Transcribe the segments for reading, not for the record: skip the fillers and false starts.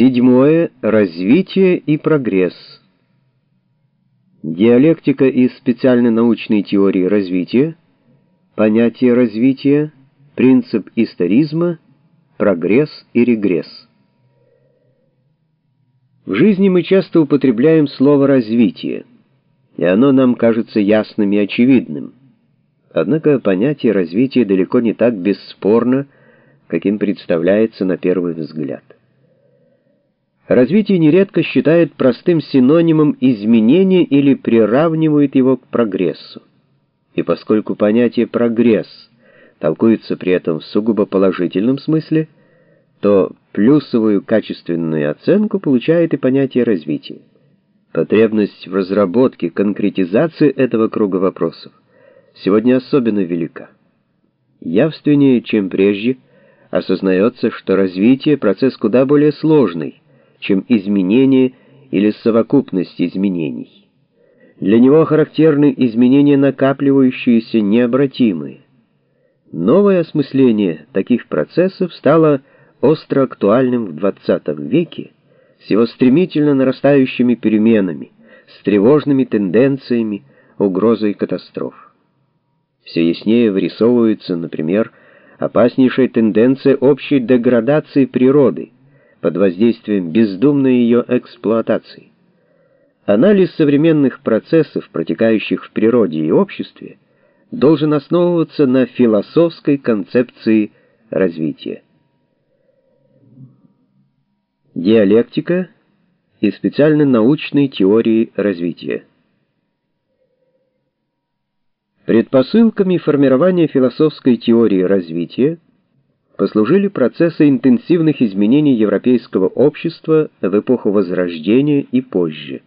Седьмое. Развитие и прогресс. Диалектика и специальной научной теории развития, понятие развития, принцип историзма, прогресс и регресс. В жизни мы часто употребляем слово «развитие», и оно нам кажется ясным и очевидным. Однако понятие развития далеко не так бесспорно, каким представляется на первый взгляд. Развитие нередко считают простым синонимом изменения или приравнивают его к прогрессу. И поскольку понятие «прогресс» толкуется при этом в сугубо положительном смысле, то плюсовую качественную оценку получает и понятие развития. Потребность в разработке, конкретизации этого круга вопросов сегодня особенно велика. Явственнее, чем прежде, осознается, что развитие — процесс куда более сложный, чем изменение или совокупность изменений. Для него характерны изменения, накапливающиеся, необратимые. Новое осмысление таких процессов стало остро актуальным в XX веке с его стремительно нарастающими переменами, с тревожными тенденциями, угрозой катастроф. Все яснее вырисовывается, например, опаснейшая тенденция общей деградации природы под воздействием бездумной ее эксплуатации. Анализ современных процессов, протекающих в природе и обществе, должен основываться на философской концепции развития. Диалектика и специально научной теории развития. Предпосылками формирования философской теории развития послужили процессы интенсивных изменений европейского общества в эпоху Возрождения и позже.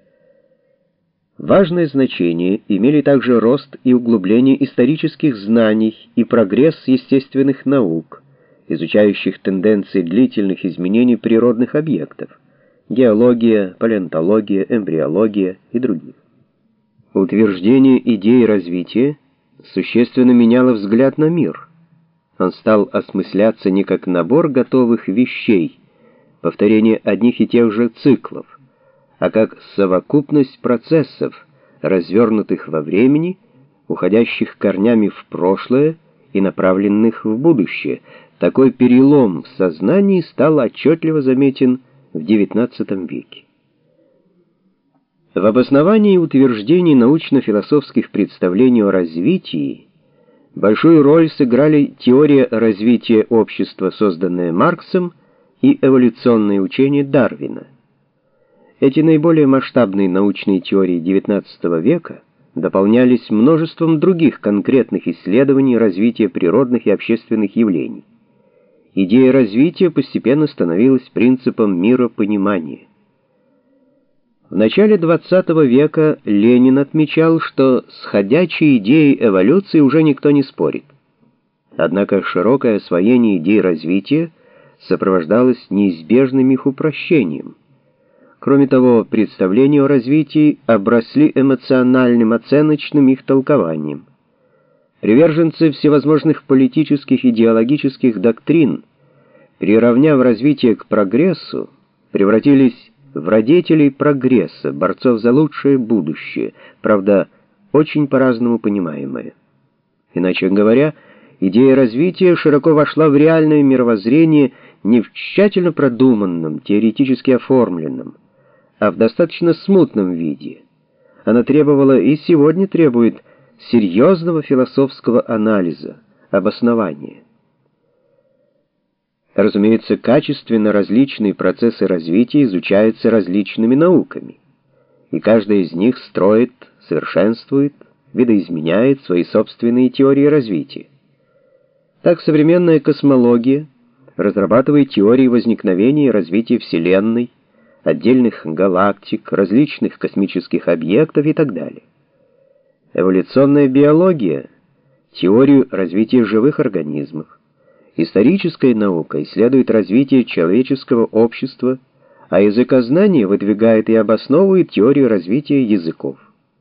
Важное значение имели также рост и углубление исторических знаний и прогресс естественных наук, изучающих тенденции длительных изменений природных объектов, геология, палеонтология, эмбриология и других. Утверждение идеи развития существенно меняло взгляд на мир. Он стал осмысляться не как набор готовых вещей, повторение одних и тех же циклов, а как совокупность процессов, развернутых во времени, уходящих корнями в прошлое и направленных в будущее. Такой перелом в сознании стал отчетливо заметен в XIX веке. В обосновании утверждений научно-философских представлений о развитии большую роль сыграли теория развития общества, созданная Марксом, и эволюционное учение Дарвина. Эти наиболее масштабные научные теории XIX века дополнялись множеством других конкретных исследований развития природных и общественных явлений. Идея развития постепенно становилась принципом миропонимания. В начале XX века Ленин отмечал, что с ходячей идеей эволюции уже никто не спорит. Однако широкое освоение идей развития сопровождалось неизбежным их упрощением. Кроме того, представления о развитии обросли эмоциональным, оценочным их толкованием. Приверженцы всевозможных политических и идеологических доктрин, приравняв развитие к прогрессу, превратились в радетелей прогресса, борцов за лучшее будущее, правда, очень по-разному понимаемое. Иначе говоря, идея развития широко вошла в реальное мировоззрение не в тщательно продуманном, теоретически оформленном, а в достаточно смутном виде. Она требовала и сегодня требует серьезного философского анализа, обоснования. Разумеется, качественно различные процессы развития изучаются различными науками, и каждая из них строит, совершенствует, видоизменяет свои собственные теории развития. Так современная космология разрабатывает теории возникновения и развития Вселенной, отдельных галактик, различных космических объектов и так далее. Эволюционная биология — теорию развития живых организмов. Историческая наука исследует развитие человеческого общества, а языкознание выдвигает и обосновывает теорию развития языков.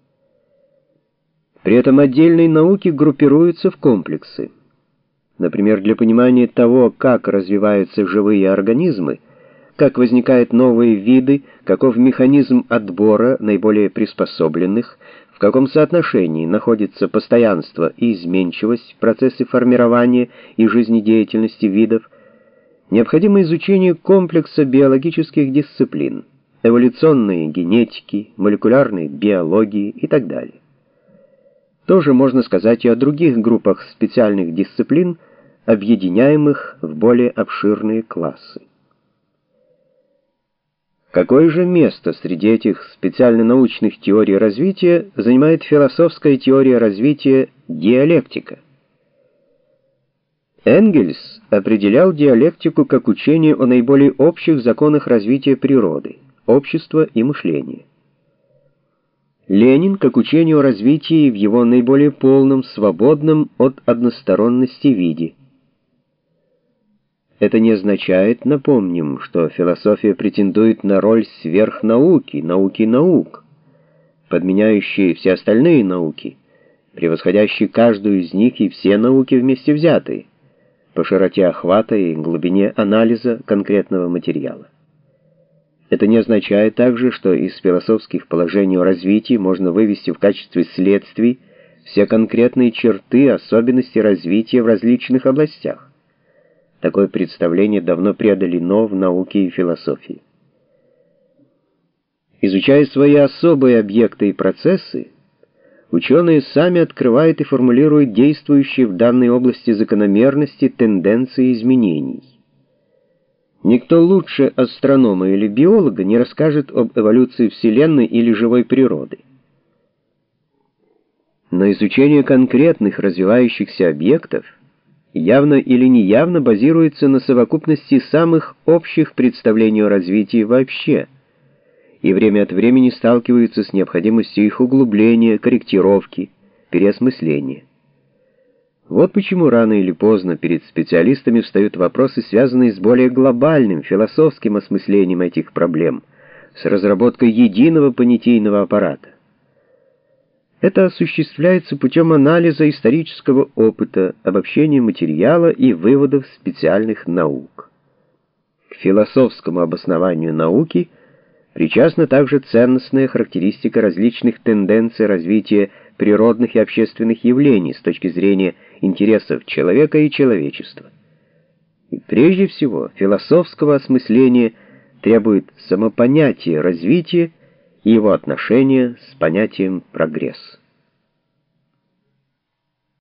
При этом отдельные науки группируются в комплексы. Например, для понимания того, как развиваются живые организмы, как возникают новые виды, каков механизм отбора наиболее приспособленных, в каком соотношении находится постоянство и изменчивость в процессе формирования и жизнедеятельности видов, необходимо изучение комплекса биологических дисциплин, эволюционной генетики, молекулярной биологии и так далее. Тоже можно сказать и о других группах специальных дисциплин, объединяемых в более обширные классы. Какое же место среди этих специально-научных теорий развития занимает философская теория развития диалектика? Энгельс определял диалектику как учение о наиболее общих законах развития природы, общества и мышления. Ленин как учение о развитии в его наиболее полном, свободном от односторонности виде. Это не означает, напомним, что философия претендует на роль сверхнауки, науки наук, подменяющей все остальные науки, превосходящей каждую из них и все науки вместе взятые, по широте охвата и глубине анализа конкретного материала. Это не означает также, что из философских положений о развитии можно вывести в качестве следствий все конкретные черты, особенности развития в различных областях. Такое представление давно преодолено в науке и философии. Изучая свои особые объекты и процессы, ученые сами открывают и формулируют действующие в данной области закономерности, тенденции изменений. Никто лучше астронома или биолога не расскажет об эволюции Вселенной или живой природы. Но изучение конкретных развивающихся объектов явно или неявно базируется на совокупности самых общих представлений о развитии вообще, и время от времени сталкиваются с необходимостью их углубления, корректировки, переосмысления. Вот почему рано или поздно перед специалистами встают вопросы, связанные с более глобальным философским осмыслением этих проблем, с разработкой единого понятийного аппарата. Это осуществляется путем анализа исторического опыта, обобщения материала и выводов специальных наук. К философскому обоснованию науки причастна также ценностная характеристика различных тенденций развития природных и общественных явлений с точки зрения интересов человека и человечества. И прежде всего, философского осмысления требует самопонятие развития и его отношение с понятием прогресс.